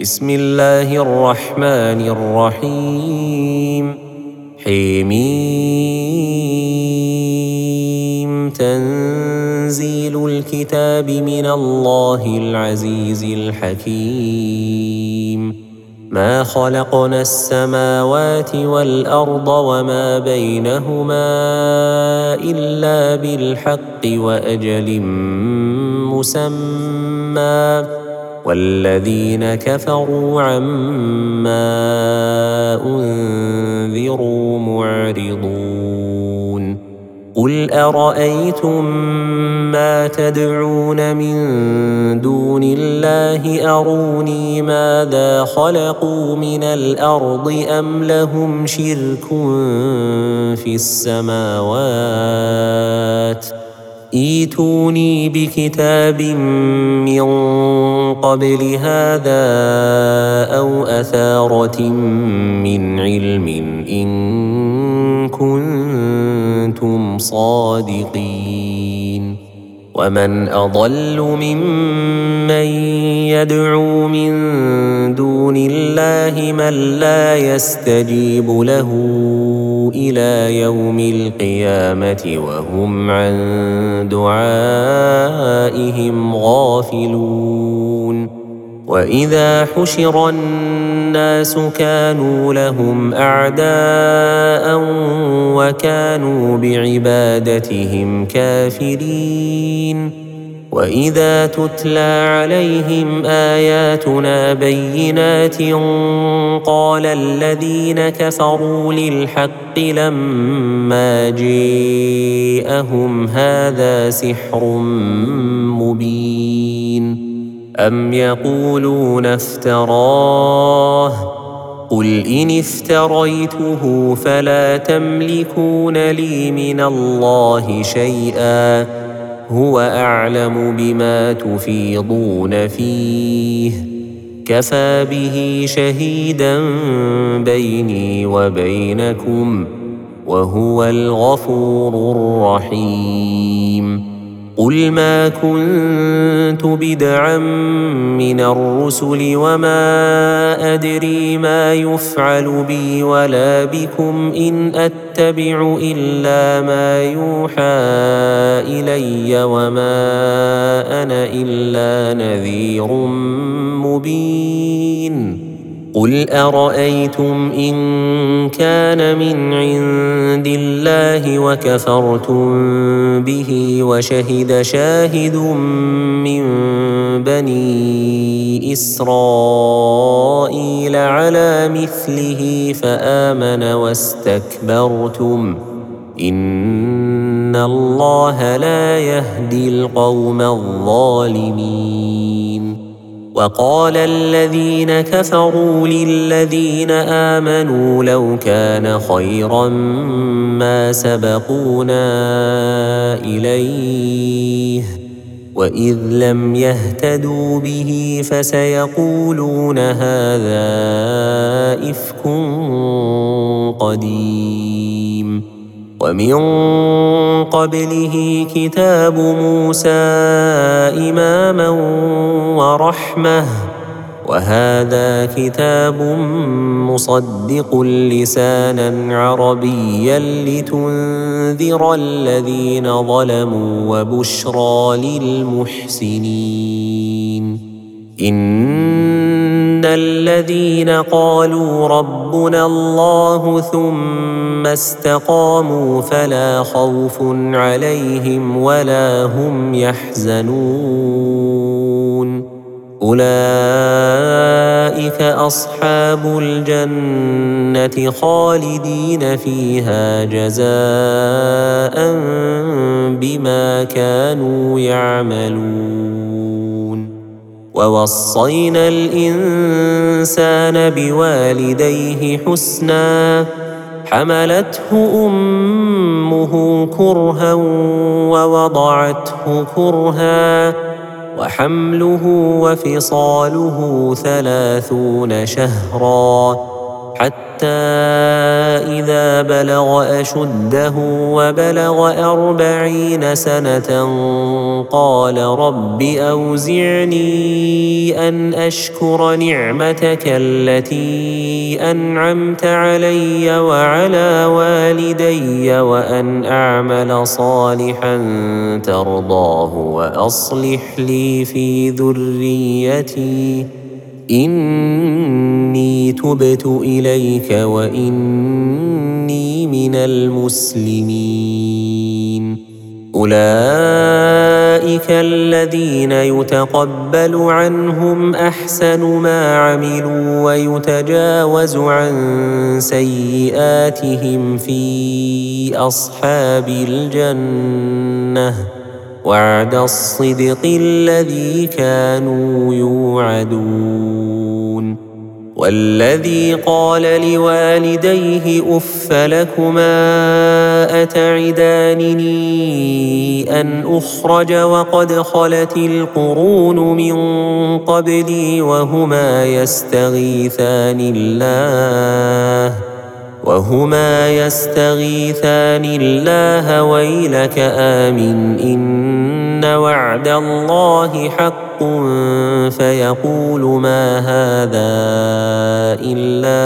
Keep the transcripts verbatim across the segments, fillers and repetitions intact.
بسم الله الرحمن الرحيم حميم تنزيل الكتاب من الله العزيز الحكيم ما خلقنا السماوات والأرض وما بينهما إلا بالحق وأجل مسمى والذين كفروا عما أنذروا معرضون قل أرأيتم ما تدعون من دون الله أروني ماذا خلقوا من الأرض أم لهم شرك في السماوات ائتوني بكتاب من قبل هذا أو أثارة من علم إن كنتم صادقين ومن أضل ممن يدعو من دون الله من لا يستجيب له إلى يوم القيامة وهم عن دعائهم غافلون وإذا حشر الناس كانوا لهم أعداء وكانوا بعبادتهم كافرين وإذا تتلى عليهم آياتنا بينات قال الذين كفروا للحق لما جاءهم هذا سحر مبين أم يقولون افتراه قل إن افتريته فلا تملكون لي من الله شيئا هو أعلم بما تفيضون فيه كفى به شهيدا بيني وبينكم وهو الغفور الرحيم قل ما كنت بدعا من الرسل وما أدري ما يفعل بي ولا بكم إن أتبع إلا ما يوحى إلي وما أنا إلا نذير مبين قل أرأيتم إن كان من عند الله وكفرتم به وشهد شاهد من بني إسرائيل على مثله فآمن واستكبرتم إن الله لا يهدي القوم الظالمين وقال الذين كفروا للذين آمنوا لو كان خيرا ما سبقونا إليه وإذ لم يهتدوا به فسيقولون هذا إفك قديم ومن قبله كتاب موسى إماما ورحمة وهذا كتاب مصدق لسانا عربيا لتنذر الذين ظلموا وبشرى للمحسنين إن الذين قالوا ربنا الله ثم استقاموا فلا خوف عليهم ولا هم يحزنون أولئك أصحاب الجنة خالدين فيها جزاء بما كانوا يعملون ووصينا الإنسان بوالديه حسنا حملته أمه كرها ووضعته كرها وحمله وفصاله ثلاثون شهرا حتى إذا بلغ أشده وبلغ أربعين سنة قال رب أوزعني أن أشكر نعمتك التي أنعمت علي وعلى والدي وأن أعمل صالحا ترضاه وأصلح لي في ذريتي إني تبت إليك وإني من المسلمين. أولئك الذين يتقبل عنهم أحسن ما عملوا ويتجاوز عن سيئاتهم في أصحاب الجنة وعد الصدق الذي كانوا يوعدون. والذي قال لوالديه أف لكما أتعدانني أن أخرج وقد خلت القرون من قبلي وهما يستغيثان الله وهما يستغيثان الله ويلك آمن إن وعد الله حق فيقول ما هذا إلا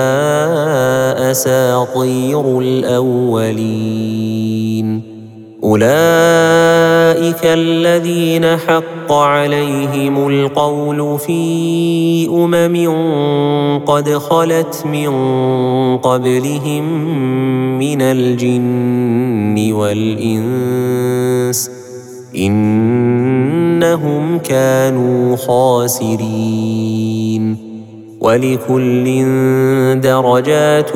أساطير الأولين. أولئك الذين حق عليهم القول في أمم قد خلت من قبلهم من الجن والإنس إنهم كانوا خاسرين. ولكل درجات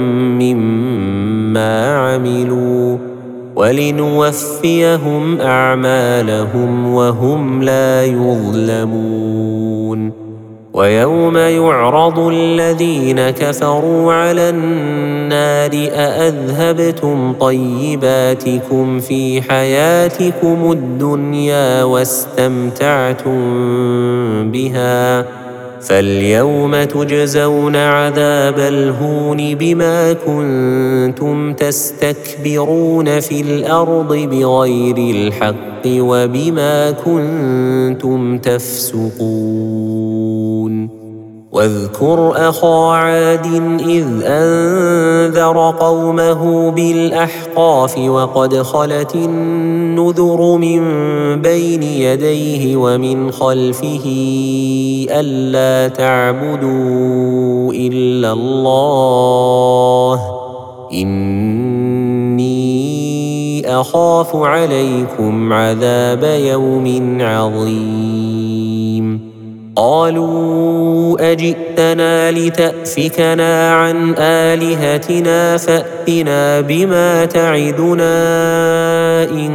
مما عملوا ولنوفيهم أعمالهم وهم لا يظلمون. ويوم يعرض الذين كفروا على النار أأذهبتم طيباتكم في حياتكم الدنيا واستمتعتم بها فاليوم تجزون عذاب الهون بما كنتم تستكبرون في الأرض بغير الحق وبما كنتم تفسقون. واذكر أخا عاد إذ أنذر قومه بالأحقاف وقد خلت النذر من بين يديه ومن خلفه ألا تعبدوا إلا الله إني أخاف عليكم عذاب يوم عظيم. قالوا أجئتنا لتأفكنا عن آلهتنا فأتنا بما تعدنا إن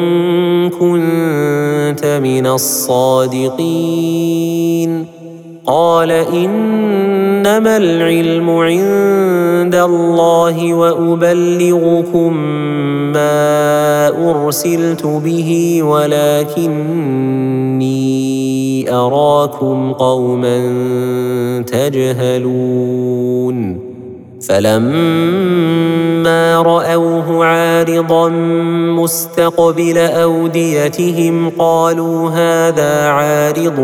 كنت من الصادقين. قال إنما العلم عند الله وأبلغكم ما أرسلت به ولكني أراكم قوما تجهلون. فلما رأوه عارضا مستقبل أوديتهم قالوا هذا عارض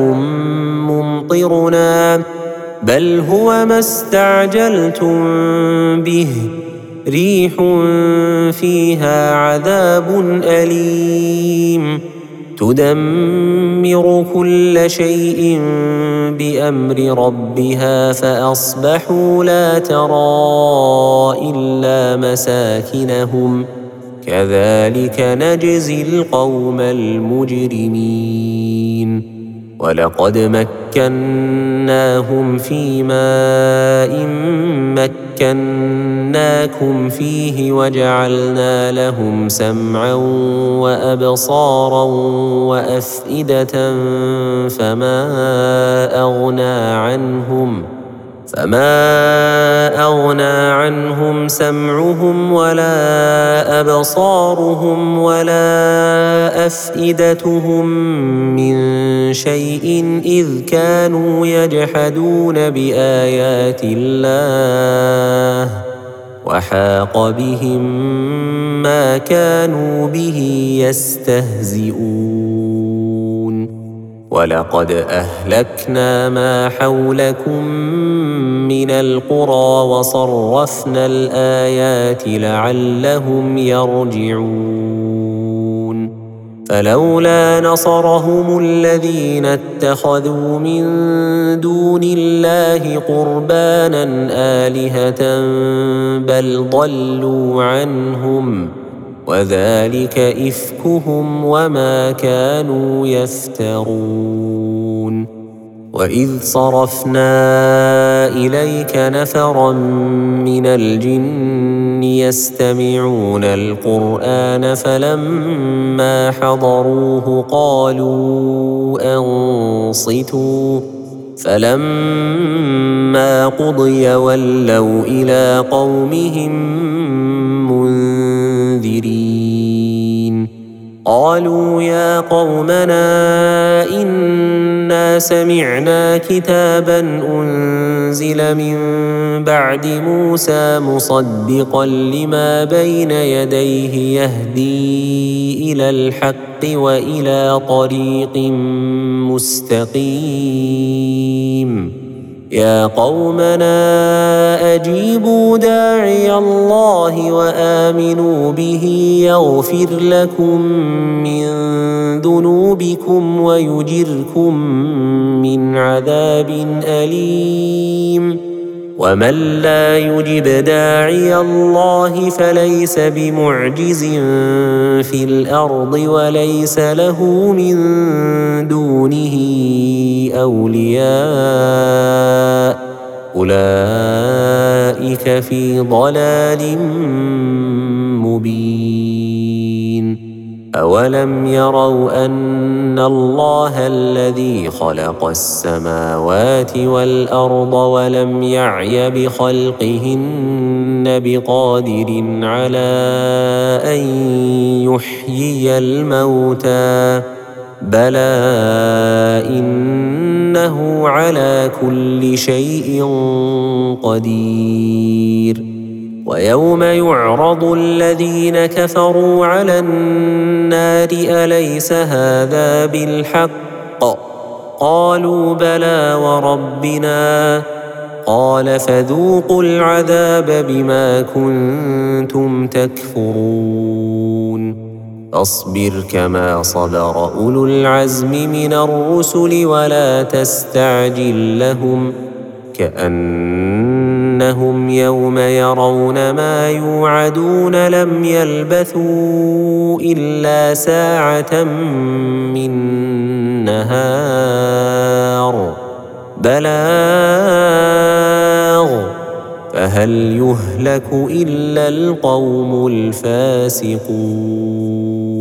ممطرنا بل هو ما استعجلتم به ريح فيها عذاب أليم تدمر كل شيء بأمر ربها فأصبحوا لا ترى إلا مساكنهم كذلك نجزي القوم المجرمين. ولقد مكناهم في ماء مكناكم فيه وجعلنا لهم سمعا وأبصارا وأفئدة فما أغنى عنهم فما أغنى عنهم سمعهم ولا أبصارهم ولا أفئدتهم من شيء إذ كانوا يجحدون بآيات الله وحاق بهم ما كانوا به يستهزئون ولقد أهلكنا ما حولكم من القرى وصرفنا الآيات لعلهم يرجعون فلولا نصرهم الذين اتخذوا من دون الله قربانا آلهة بل ضلوا عنهم وذلك إفكهم وما كانوا يفترون وإذ صرفنا إليك نفرا من الجن يستمعون القرآن فلما حضروه قالوا أنصتوا فلما قضي ولوا إلى قومهم منذرين قالوا يا قومنا إنا سمعنا كتابا أنزل من بعد موسى مصدقا لما بين يديه يهدي إلى الحق وإلى طريق مستقيم يا قومنا أجيبوا داعي الله وآمنوا به يغفر لكم من ذنوبكم ويجركم من عذاب أليم ومن لا يجب داعي الله فليس بمعجز في الأرض وليس له من دونه أولياء أولئك في ضلال مبين أولم يروا أن الله الذي خلق السماوات والأرض ولم يعي بخلقهن بقادر على أن يحيي الموتى بلى إنه على كل شيء قدير ويوم يعرض الذين كفروا على النار أليس هذا بالحق قالوا بلى وربنا قال فذوقوا العذاب بما كنتم تكفرون فاصبر كما صبر أولو العزم من الرسل ولا تستعجل لهم كأنهم يوم يرون ما يوعدون لم يلبثوا إلا ساعة من نهار بلاغ فهل يهلك إلا القوم الفاسقون